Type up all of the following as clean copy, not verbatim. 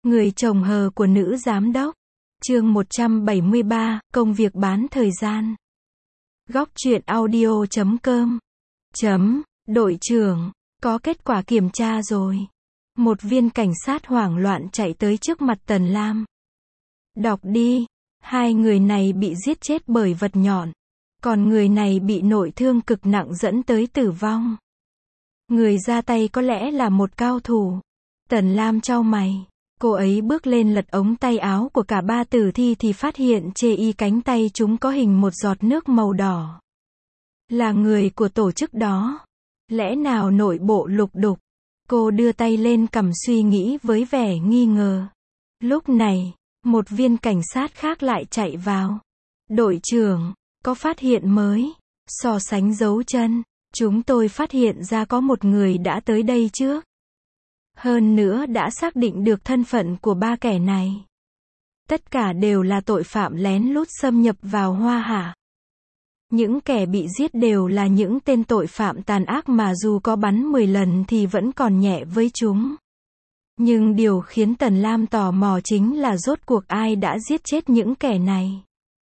Người chồng hờ của nữ giám đốc. Chương 173, công việc bán thời gian. Góc truyện audio.com. Đội trưởng, có kết quả kiểm tra rồi. Một viên cảnh sát hoảng loạn chạy tới trước mặt Tần Lam. Đọc đi. Hai người này bị giết chết bởi vật nhọn. Còn người này bị nội thương cực nặng dẫn tới tử vong. Người ra tay có lẽ là một cao thủ. Tần Lam chau mày. Cô ấy bước lên lật ống tay áo của cả ba tử thi thì phát hiện trên y cánh tay chúng có hình một giọt nước màu đỏ. Là người của tổ chức đó. Lẽ nào nội bộ lục đục? Cô đưa tay lên cằm suy nghĩ với vẻ nghi ngờ. Lúc này, một viên cảnh sát khác lại chạy vào. Đội trưởng, có phát hiện mới. So sánh dấu chân, chúng tôi phát hiện ra có một người đã tới đây trước. Hơn nữa đã xác định được thân phận của ba kẻ này. Tất cả đều là tội phạm lén lút xâm nhập vào Hoa Hạ. Những kẻ bị giết đều là những tên tội phạm tàn ác mà dù có bắn 10 lần thì vẫn còn nhẹ với chúng. Nhưng điều khiến Tần Lam tò mò chính là rốt cuộc ai đã giết chết những kẻ này.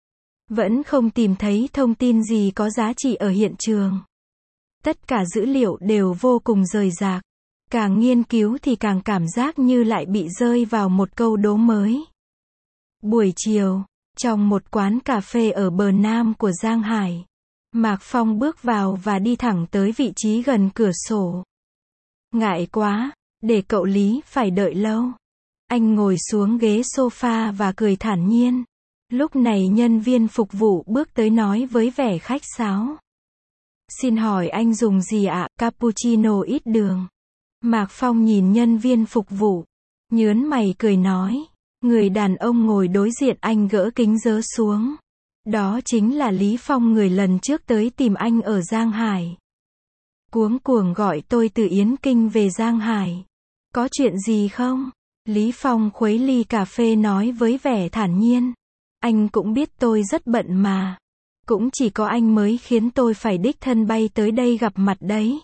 Vẫn không tìm thấy thông tin gì có giá trị ở hiện trường. Tất cả dữ liệu đều vô cùng rời rạc. Càng nghiên cứu thì càng cảm giác như lại bị rơi vào một câu đố mới. Buổi chiều, trong một quán cà phê ở bờ nam của Giang Hải, Mạc Phong bước vào và đi thẳng tới vị trí gần cửa sổ. Ngại quá, để cậu Lý phải đợi lâu. Anh ngồi xuống ghế sofa và cười thản nhiên. Lúc này nhân viên phục vụ bước tới nói với vẻ khách sáo. Xin hỏi anh dùng gì ạ? Cappuccino ít đường. Mạc Phong nhìn nhân viên phục vụ, nhớn mày cười nói. Người đàn ông ngồi đối diện anh gỡ kính rớ xuống. Đó chính là Lý Phong, người lần trước tới tìm anh ở Giang Hải. Cuống cuồng gọi tôi từ Yến Kinh về Giang Hải. Có chuyện gì không? Lý Phong khuấy ly cà phê nói với vẻ thản nhiên. Anh cũng biết tôi rất bận mà. Cũng chỉ có anh mới khiến tôi phải đích thân bay tới đây gặp mặt đấy.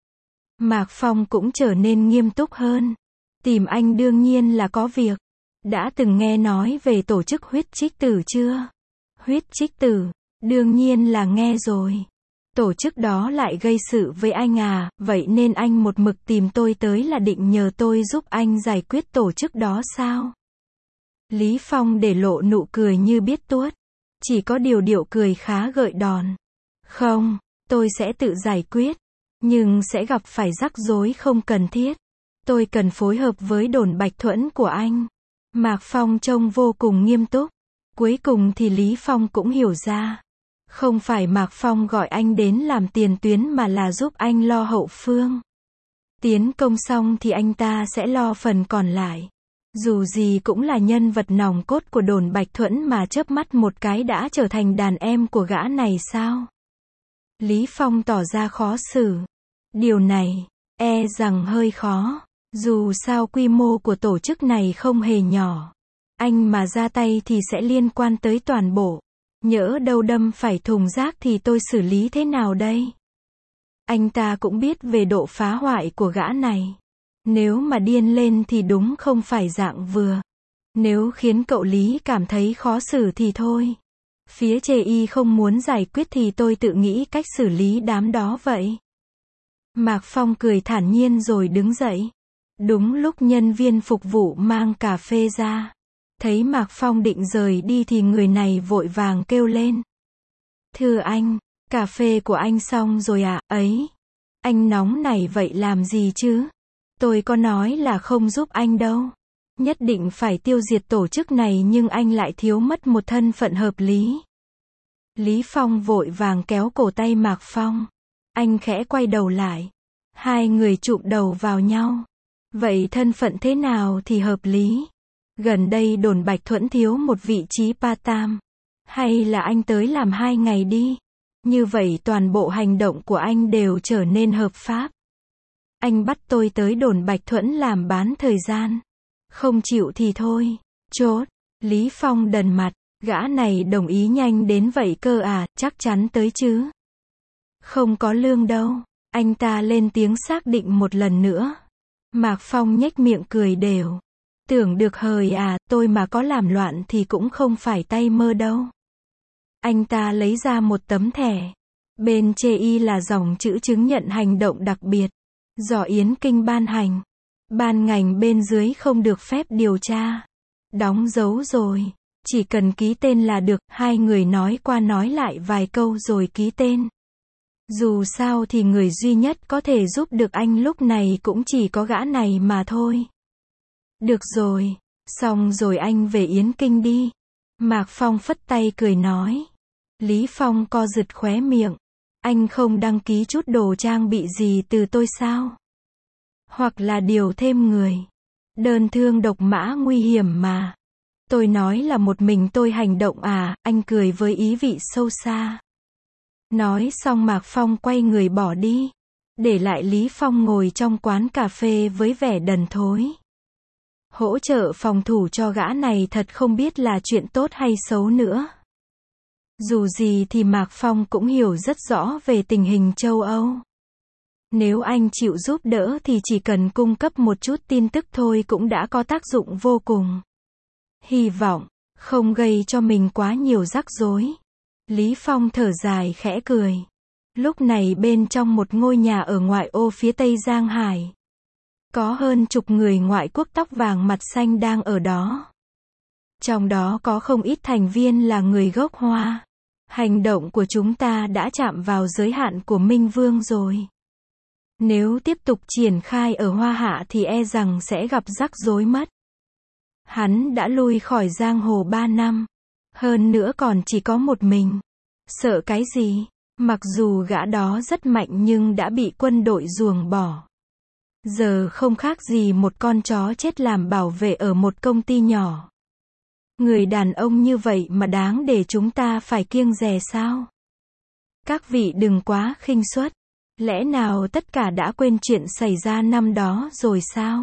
Mạc Phong cũng trở nên nghiêm túc hơn. Tìm anh đương nhiên là có việc. Đã từng nghe nói về tổ chức huyết trích tử chưa? Huyết trích tử, đương nhiên là nghe rồi. Tổ chức đó lại gây sự với anh à, vậy nên anh một mực tìm tôi tới là định nhờ tôi giúp anh giải quyết tổ chức đó sao? Lý Phong để lộ nụ cười như biết tuốt. Chỉ có điều điệu cười khá gợi đòn. Không, tôi sẽ tự giải quyết. Nhưng sẽ gặp phải rắc rối không cần thiết. Tôi cần phối hợp với đồn Bạch Thuẫn của anh. Mạc Phong trông vô cùng nghiêm túc. Cuối cùng thì Lý Phong cũng hiểu ra. Không phải Mạc Phong gọi anh đến làm tiền tuyến mà là giúp anh lo hậu phương. Tiến công xong thì anh ta sẽ lo phần còn lại. Dù gì cũng là nhân vật nòng cốt của đồn Bạch Thuẫn mà chớp mắt một cái đã trở thành đàn em của gã này sao? Lý Phong tỏ ra khó xử. Điều này, e rằng hơi khó. Dù sao quy mô của tổ chức này không hề nhỏ. Anh mà ra tay thì sẽ liên quan tới toàn bộ. Nhỡ đâu đâm phải thùng rác thì tôi xử lý thế nào đây? Anh ta cũng biết về độ phá hoại của gã này. Nếu mà điên lên thì đúng không phải dạng vừa. Nếu khiến cậu Lý cảm thấy khó xử thì thôi. Phía chê y không muốn giải quyết thì tôi tự nghĩ cách xử lý đám đó vậy. Mạc Phong cười thản nhiên rồi đứng dậy. Đúng lúc nhân viên phục vụ mang cà phê ra. Thấy Mạc Phong định rời đi thì người này vội vàng kêu lên. Thưa anh, cà phê của anh xong rồi ạ, ấy. Anh nóng này vậy làm gì chứ? Tôi có nói là không giúp anh đâu. Nhất định phải tiêu diệt tổ chức này nhưng anh lại thiếu mất một thân phận hợp lý. Lý Phong vội vàng kéo cổ tay Mạc Phong. Anh khẽ quay đầu lại. Hai người chụm đầu vào nhau. Vậy thân phận thế nào thì hợp lý? Gần đây đồn Bạch Thuẫn thiếu một vị trí part-time. Hay là anh tới làm 2 ngày đi? Như vậy toàn bộ hành động của anh đều trở nên hợp pháp. Anh bắt tôi tới đồn Bạch Thuẫn làm bán thời gian. Không chịu thì thôi. Chốt. Lý Phong đần mặt. Gã này đồng ý nhanh đến vậy cơ à, chắc chắn tới chứ. Không có lương đâu. Anh ta lên tiếng xác định một lần nữa. Mạc Phong nhếch miệng cười đều. Tưởng được hời à, tôi mà có làm loạn thì cũng không phải tay mơ đâu. Anh ta lấy ra một tấm thẻ. Bên chê y là dòng chữ chứng nhận hành động đặc biệt, do Yến Kinh ban hành. Ban ngành bên dưới không được phép điều tra. Đóng dấu rồi. Chỉ cần ký tên là được, hai người nói qua nói lại vài câu rồi ký tên. Dù sao thì người duy nhất có thể giúp được anh lúc này cũng chỉ có gã này mà thôi. Được rồi, xong rồi anh về Yến Kinh đi. Mạc Phong phất tay cười nói. Lý Phong co giật khóe miệng. Anh không đăng ký chút đồ trang bị gì từ tôi sao? Hoặc là điều thêm người. Đơn thương độc mã nguy hiểm mà. Tôi nói là một mình tôi hành động à, anh cười với ý vị sâu xa. Nói xong Mạc Phong quay người bỏ đi. Để lại Lý Phong ngồi trong quán cà phê với vẻ đần thối. Hỗ trợ phòng thủ cho gã này thật không biết là chuyện tốt hay xấu nữa. Dù gì thì Mạc Phong cũng hiểu rất rõ về tình hình châu Âu. Nếu anh chịu giúp đỡ thì chỉ cần cung cấp một chút tin tức thôi cũng đã có tác dụng vô cùng. Hy vọng không gây cho mình quá nhiều rắc rối. Lý Phong thở dài khẽ cười. Lúc này bên trong một ngôi nhà ở ngoại ô phía tây Giang Hải, có hơn chục người ngoại quốc tóc vàng mặt xanh đang ở đó. Trong đó có không ít thành viên là người gốc Hoa. Hành động của chúng ta đã chạm vào giới hạn của Minh Vương rồi. Nếu tiếp tục triển khai ở Hoa Hạ thì e rằng sẽ gặp rắc rối mất. Hắn đã lui khỏi giang hồ 3 năm. Hơn nữa còn chỉ có một mình. Sợ cái gì? Mặc dù gã đó rất mạnh nhưng đã bị quân đội ruồng bỏ. Giờ không khác gì một con chó chết làm bảo vệ ở một công ty nhỏ. Người đàn ông như vậy mà đáng để chúng ta phải kiêng dè sao? Các vị đừng quá khinh suất. Lẽ nào tất cả đã quên chuyện xảy ra năm đó rồi sao?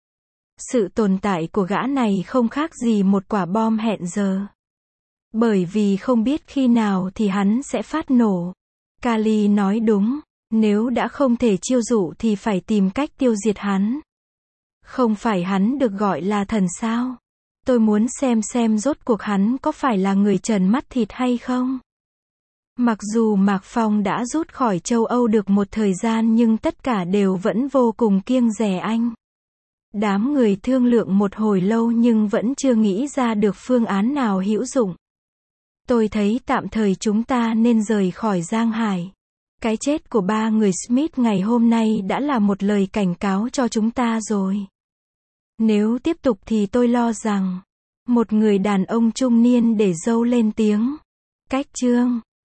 Sự tồn tại của gã này không khác gì một quả bom hẹn giờ. Bởi vì không biết khi nào thì hắn sẽ phát nổ. Kali nói đúng, nếu đã không thể chiêu dụ thì phải tìm cách tiêu diệt hắn. Không phải hắn được gọi là thần sao? Tôi muốn xem rốt cuộc hắn có phải là người trần mắt thịt hay không? Mặc dù Mạc Phong đã rút khỏi châu Âu được một thời gian nhưng tất cả đều vẫn vô cùng kiêng dè anh. Đám người thương lượng một hồi lâu nhưng vẫn chưa nghĩ ra được phương án nào hữu dụng. Tôi thấy tạm thời chúng ta nên rời khỏi Giang Hải. Cái chết của 3 người Smith ngày hôm nay đã là một lời cảnh cáo cho chúng ta rồi. Nếu tiếp tục thì tôi lo rằng, một người đàn ông trung niên để râu lên tiếng. Cách chương